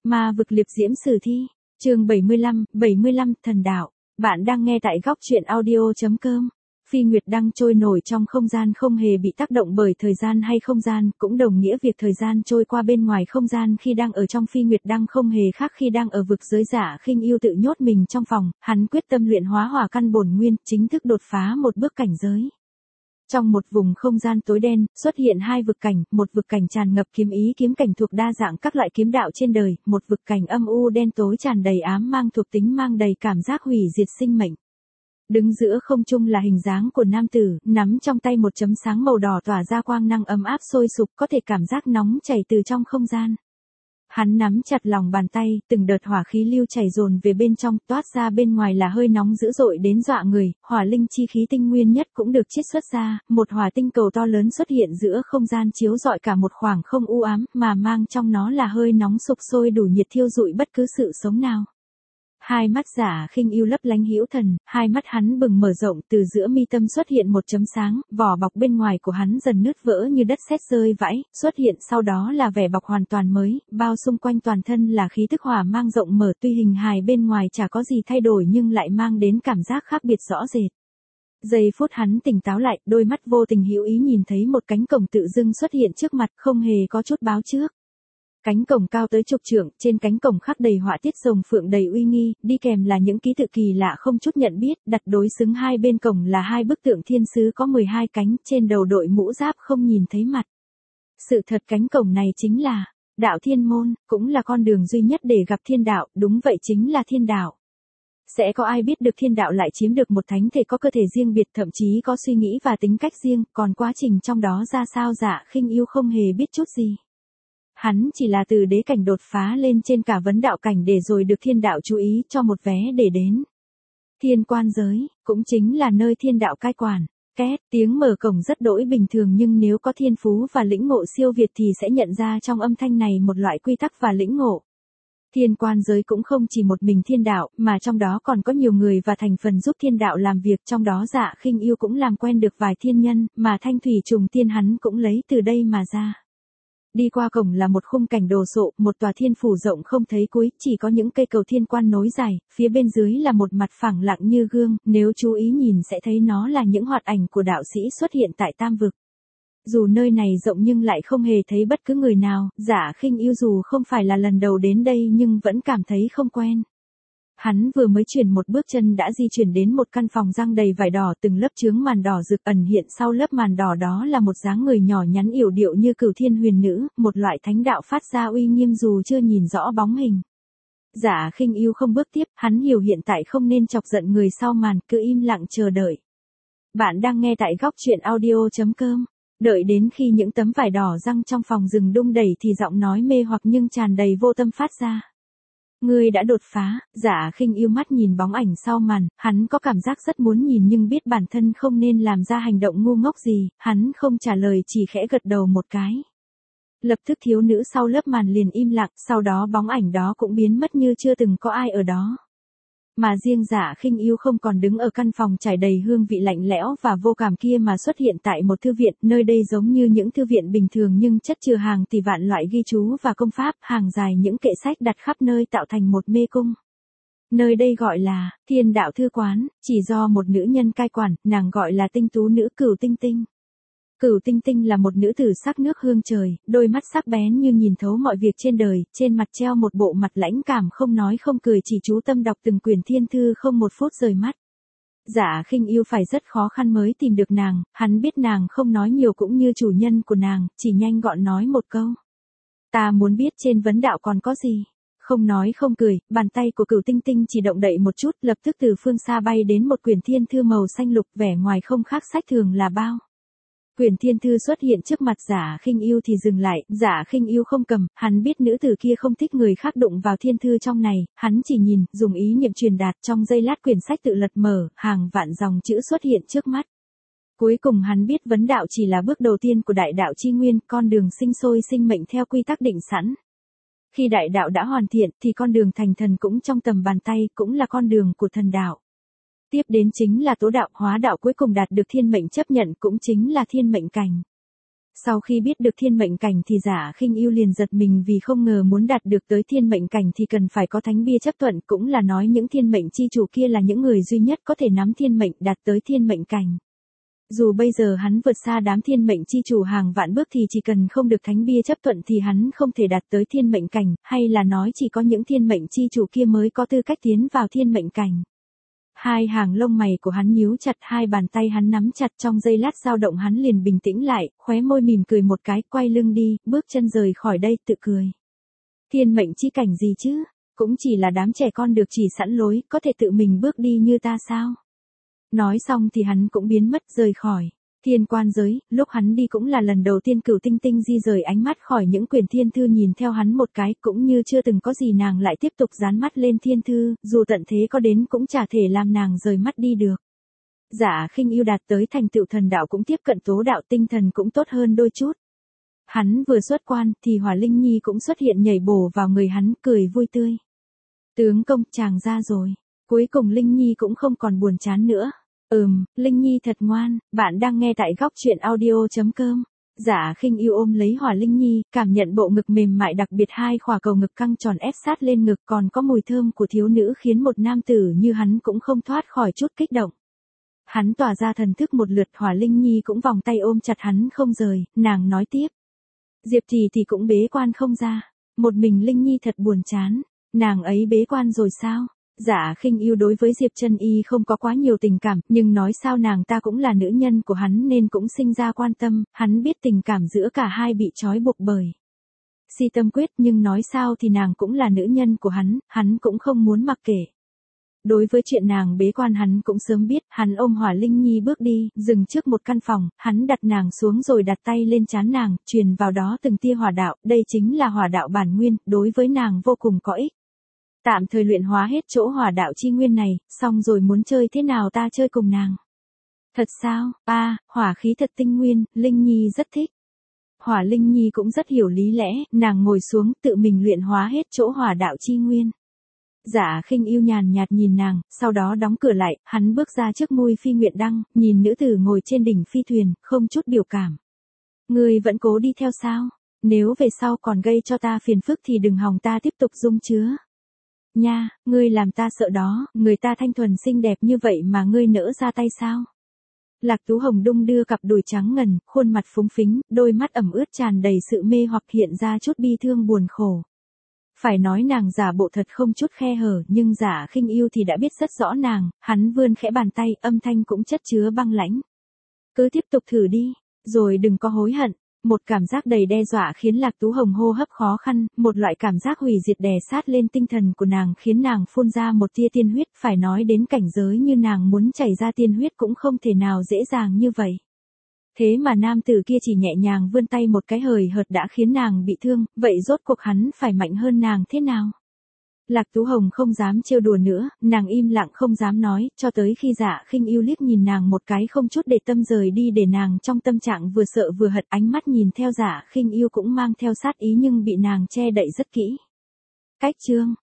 Ma vực liệp diễm sử thi, chương 75, thần đạo. Bạn đang nghe tại góc truyện audio.com. Phi Nguyệt đang trôi nổi trong không gian không hề bị tác động bởi thời gian hay không gian, cũng đồng nghĩa việc thời gian trôi qua bên ngoài không gian khi đang ở trong Phi Nguyệt đang không hề khác khi đang ở vực giới. Giả Khinh Yêu tự nhốt mình trong phòng, hắn quyết tâm luyện hóa hỏa căn bổn nguyên, chính thức đột phá một bước cảnh giới. Trong một vùng không gian tối đen, xuất hiện hai vực cảnh, một vực cảnh tràn ngập kiếm ý kiếm cảnh thuộc đa dạng các loại kiếm đạo trên đời, một vực cảnh âm u đen tối tràn đầy ám mang thuộc tính mang đầy cảm giác hủy diệt sinh mệnh. Đứng giữa không trung là hình dáng của nam tử, nắm trong tay một chấm sáng màu đỏ tỏa ra quang năng ấm áp sôi sục, có thể cảm giác nóng chảy từ trong không gian. Hắn nắm chặt lòng bàn tay, từng đợt hỏa khí lưu chảy dồn về bên trong, toát ra bên ngoài là hơi nóng dữ dội đến dọa người, hỏa linh chi khí tinh nguyên nhất cũng được chiết xuất ra, một hỏa tinh cầu to lớn xuất hiện giữa không gian chiếu rọi cả một khoảng không u ám, mà mang trong nó là hơi nóng sục sôi đủ nhiệt thiêu rụi bất cứ sự sống nào. Hai mắt Giả Khinh Yêu lấp lánh hữu thần, hai mắt hắn bừng mở rộng, từ giữa mi tâm xuất hiện một chấm sáng, vỏ bọc bên ngoài của hắn dần nứt vỡ như đất sét rơi vãi, xuất hiện sau đó là vẻ bọc hoàn toàn mới, bao xung quanh toàn thân là khí tức hỏa mang rộng mở, tuy hình hài bên ngoài chả có gì thay đổi nhưng lại mang đến cảm giác khác biệt rõ rệt. Giây phút hắn tỉnh táo lại, đôi mắt vô tình hữu ý nhìn thấy một cánh cổng tự dưng xuất hiện trước mặt, không hề có chút báo trước. Cánh cổng cao tới chục trượng, trên cánh cổng khắc đầy họa tiết rồng phượng đầy uy nghi, đi kèm là những ký tự kỳ lạ không chút nhận biết, đặt đối xứng hai bên cổng là hai bức tượng thiên sứ có 12 cánh, trên đầu đội mũ giáp không nhìn thấy mặt. Sự thật cánh cổng này chính là đạo thiên môn, cũng là con đường duy nhất để gặp thiên đạo, đúng vậy chính là thiên đạo. Sẽ có ai biết được thiên đạo lại chiếm được một thánh thể có cơ thể riêng biệt, thậm chí có suy nghĩ và tính cách riêng, còn quá trình trong đó ra sao Giả Khinh Yêu không hề biết chút gì. Hắn chỉ là từ đế cảnh đột phá lên trên cả vấn đạo cảnh để rồi được thiên đạo chú ý cho một vé để đến. Thiên quan giới, cũng chính là nơi thiên đạo cai quản. Két, tiếng mở cổng rất đỗi bình thường nhưng nếu có thiên phú và lĩnh ngộ siêu việt thì sẽ nhận ra trong âm thanh này một loại quy tắc và lĩnh ngộ. Thiên quan giới cũng không chỉ một mình thiên đạo, mà trong đó còn có nhiều người và thành phần giúp thiên đạo làm việc, trong đó Giả Khinh Yêu cũng làm quen được vài thiên nhân, mà thanh thủy trùng tiên hắn cũng lấy từ đây mà ra. Đi qua cổng là một khung cảnh đồ sộ, một tòa thiên phủ rộng không thấy cuối, chỉ có những cây cầu thiên quan nối dài, phía bên dưới là một mặt phẳng lặng như gương, nếu chú ý nhìn sẽ thấy nó là những hoạt ảnh của đạo sĩ xuất hiện tại Tam vực. Dù nơi này rộng nhưng lại không hề thấy bất cứ người nào, Giả Khinh Yêu dù không phải là lần đầu đến đây nhưng vẫn cảm thấy không quen. Hắn vừa mới chuyển một bước chân đã di chuyển đến một căn phòng răng đầy vải đỏ, từng lớp chướng màn đỏ rực, ẩn hiện sau lớp màn đỏ đó là một dáng người nhỏ nhắn yểu điệu như Cửu Thiên Huyền Nữ, một loại thánh đạo phát ra uy nghiêm dù chưa nhìn rõ bóng hình. Giả Khinh Yêu không bước tiếp, hắn hiểu hiện tại không nên chọc giận người sau màn, cứ im lặng chờ đợi. Bạn đang nghe tại góc truyện audio.com. Đợi đến khi những tấm vải đỏ răng trong phòng dừng đung đẩy thì giọng nói mê hoặc nhưng tràn đầy vô tâm phát ra. Ngươi đã đột phá. Giả Khinh Yêu mắt nhìn bóng ảnh sau màn, hắn có cảm giác rất muốn nhìn nhưng biết bản thân không nên làm ra hành động ngu ngốc gì, hắn không trả lời chỉ khẽ gật đầu một cái. Lập tức thiếu nữ sau lớp màn liền im lặng, sau đó bóng ảnh đó cũng biến mất như chưa từng có ai ở đó. Mà riêng Giả Khinh Yêu không còn đứng ở căn phòng trải đầy hương vị lạnh lẽo và vô cảm kia mà xuất hiện tại một thư viện, nơi đây giống như những thư viện bình thường nhưng chất chứa hàng tỷ vạn loại ghi chú và công pháp, hàng dài những kệ sách đặt khắp nơi tạo thành một mê cung. Nơi đây gọi là Thiên Đạo Thư Quán, chỉ do một nữ nhân cai quản, nàng gọi là tinh tú nữ Cửu Tinh Tinh. Cửu Tinh Tinh là một nữ tử sắc nước hương trời, đôi mắt sắc bén như nhìn thấu mọi việc trên đời, trên mặt treo một bộ mặt lãnh cảm không nói không cười chỉ chú tâm đọc từng quyển thiên thư không một phút rời mắt. Giả Khinh Yêu phải rất khó khăn mới tìm được nàng, hắn biết nàng không nói nhiều cũng như chủ nhân của nàng, chỉ nhanh gọn nói một câu. Ta muốn biết trên vấn đạo còn có gì. Không nói không cười, bàn tay của Cửu Tinh Tinh chỉ động đậy một chút, lập tức từ phương xa bay đến một quyển thiên thư màu xanh lục, vẻ ngoài không khác sách thường là bao. Quyển thiên thư xuất hiện trước mặt Giả Khinh Yêu thì dừng lại, Giả Khinh Yêu không cầm, hắn biết nữ tử kia không thích người khác đụng vào thiên thư trong này, hắn chỉ nhìn, dùng ý niệm truyền đạt, trong giây lát quyển sách tự lật mở, hàng vạn dòng chữ xuất hiện trước mắt. Cuối cùng hắn biết vấn đạo chỉ là bước đầu tiên của đại đạo chi nguyên, con đường sinh sôi sinh mệnh theo quy tắc định sẵn. Khi đại đạo đã hoàn thiện thì con đường thành thần cũng trong tầm bàn tay, cũng là con đường của thần đạo. Tiếp đến chính là tố đạo, hóa đạo cuối cùng đạt được thiên mệnh chấp nhận cũng chính là thiên mệnh cảnh. Sau khi biết được thiên mệnh cảnh thì Giả Khinh Ưu liền giật mình vì không ngờ muốn đạt được tới thiên mệnh cảnh thì cần phải có thánh bia chấp thuận, cũng là nói những thiên mệnh chi chủ kia là những người duy nhất có thể nắm thiên mệnh đạt tới thiên mệnh cảnh. Dù bây giờ hắn vượt xa đám thiên mệnh chi chủ hàng vạn bước thì chỉ cần không được thánh bia chấp thuận thì hắn không thể đạt tới thiên mệnh cảnh, hay là nói chỉ có những thiên mệnh chi chủ kia mới có tư cách tiến vào thiên mệnh cảnh. Hai hàng lông mày của hắn nhíu chặt, hai bàn tay hắn nắm chặt, trong giây lát dao động hắn liền bình tĩnh lại, khóe môi mỉm cười một cái, quay lưng đi, bước chân rời khỏi đây, tự cười. Thiên mệnh chi cảnh gì chứ, cũng chỉ là đám trẻ con được chỉ sẵn lối, có thể tự mình bước đi như ta sao? Nói xong thì hắn cũng biến mất rời khỏi thiên quan giới, lúc hắn đi cũng là lần đầu tiên Cửu Tinh Tinh di rời ánh mắt khỏi những quyển thiên thư nhìn theo hắn một cái, cũng như chưa từng có gì nàng lại tiếp tục dán mắt lên thiên thư, dù tận thế có đến cũng chả thể làm nàng rời mắt đi được. Giả Khinh Ưu đạt tới thành tựu thần đạo cũng tiếp cận tố đạo, tinh thần cũng tốt hơn đôi chút. Hắn vừa xuất quan thì Hỏa Linh Nhi cũng xuất hiện nhảy bổ vào người hắn, cười vui tươi. Tướng công, chàng ra rồi. Cuối cùng Linh Nhi cũng không còn buồn chán nữa. Linh Nhi thật ngoan, bạn đang nghe tại góc truyện audio.com. Giả Khinh Ưu ôm lấy Hỏa Linh Nhi, cảm nhận bộ ngực mềm mại, đặc biệt hai khỏa cầu ngực căng tròn ép sát lên ngực, còn có mùi thơm của thiếu nữ khiến một nam tử như hắn cũng không thoát khỏi chút kích động. Hắn tỏa ra thần thức một lượt, Hỏa Linh Nhi cũng vòng tay ôm chặt hắn không rời, nàng nói tiếp. Diệp thì cũng bế quan không ra, một mình Linh Nhi thật buồn chán, nàng ấy bế quan rồi sao? Giả Khinh Ưu đối với Diệp Chân Y không có quá nhiều tình cảm, nhưng nói sao nàng ta cũng là nữ nhân của hắn nên cũng sinh ra quan tâm, hắn biết tình cảm giữa cả hai bị trói buộc bởi si tâm quyết, nhưng nói sao thì nàng cũng là nữ nhân của hắn cũng không muốn mặc kệ. Đối với chuyện nàng bế quan hắn cũng sớm biết, hắn ôm Hỏa Linh Nhi bước đi, dừng trước một căn phòng, hắn đặt nàng xuống rồi đặt tay lên trán nàng, truyền vào đó từng tia hỏa đạo, đây chính là hỏa đạo bản nguyên, đối với nàng vô cùng có ích. Tạm thời luyện hóa hết chỗ hỏa đạo chi nguyên này, xong rồi muốn chơi thế nào ta chơi cùng nàng. Thật sao? Hỏa khí thật tinh nguyên, Linh Nhi rất thích. Hỏa Linh Nhi cũng rất hiểu lý lẽ, nàng ngồi xuống tự mình luyện hóa hết chỗ hỏa đạo chi nguyên. Giả Khinh Ưu nhàn nhạt nhìn nàng, sau đó đóng cửa lại, hắn bước ra trước mui Phi Nguyệt Đăng, nhìn nữ tử ngồi trên đỉnh phi thuyền, không chút biểu cảm. Ngươi vẫn cố đi theo sao? Nếu về sau còn gây cho ta phiền phức thì đừng hòng ta tiếp tục dung chứa. Nha, ngươi làm ta sợ đó, người ta thanh thuần xinh đẹp như vậy mà ngươi nỡ ra tay sao? Lạc Tú Hồng đung đưa cặp đùi trắng ngần, khuôn mặt phúng phính, đôi mắt ẩm ướt tràn đầy sự mê hoặc, hiện ra chút bi thương buồn khổ. Phải nói nàng giả bộ thật không chút khe hở, nhưng Giả Khinh Ưu thì đã biết rất rõ nàng, hắn vươn khẽ bàn tay, âm thanh cũng chất chứa băng lãnh. Cứ tiếp tục thử đi, rồi đừng có hối hận. Một cảm giác đầy đe dọa khiến Lạc Tú Hồng hô hấp khó khăn, một loại cảm giác hủy diệt đè sát lên tinh thần của nàng khiến nàng phun ra một tia tiên huyết, phải nói đến cảnh giới như nàng muốn chảy ra tiên huyết cũng không thể nào dễ dàng như vậy. Thế mà nam tử kia chỉ nhẹ nhàng vươn tay một cái hời hợt đã khiến nàng bị thương, vậy rốt cuộc hắn phải mạnh hơn nàng thế nào? Lạc Tú Hồng không dám trêu đùa nữa, nàng im lặng không dám nói, cho tới khi Giả Khinh Ưu liếc nhìn nàng một cái không chút để tâm rời đi, để nàng trong tâm trạng vừa sợ vừa hận, ánh mắt nhìn theo Giả Khinh Ưu cũng mang theo sát ý nhưng bị nàng che đậy rất kỹ. Cách chương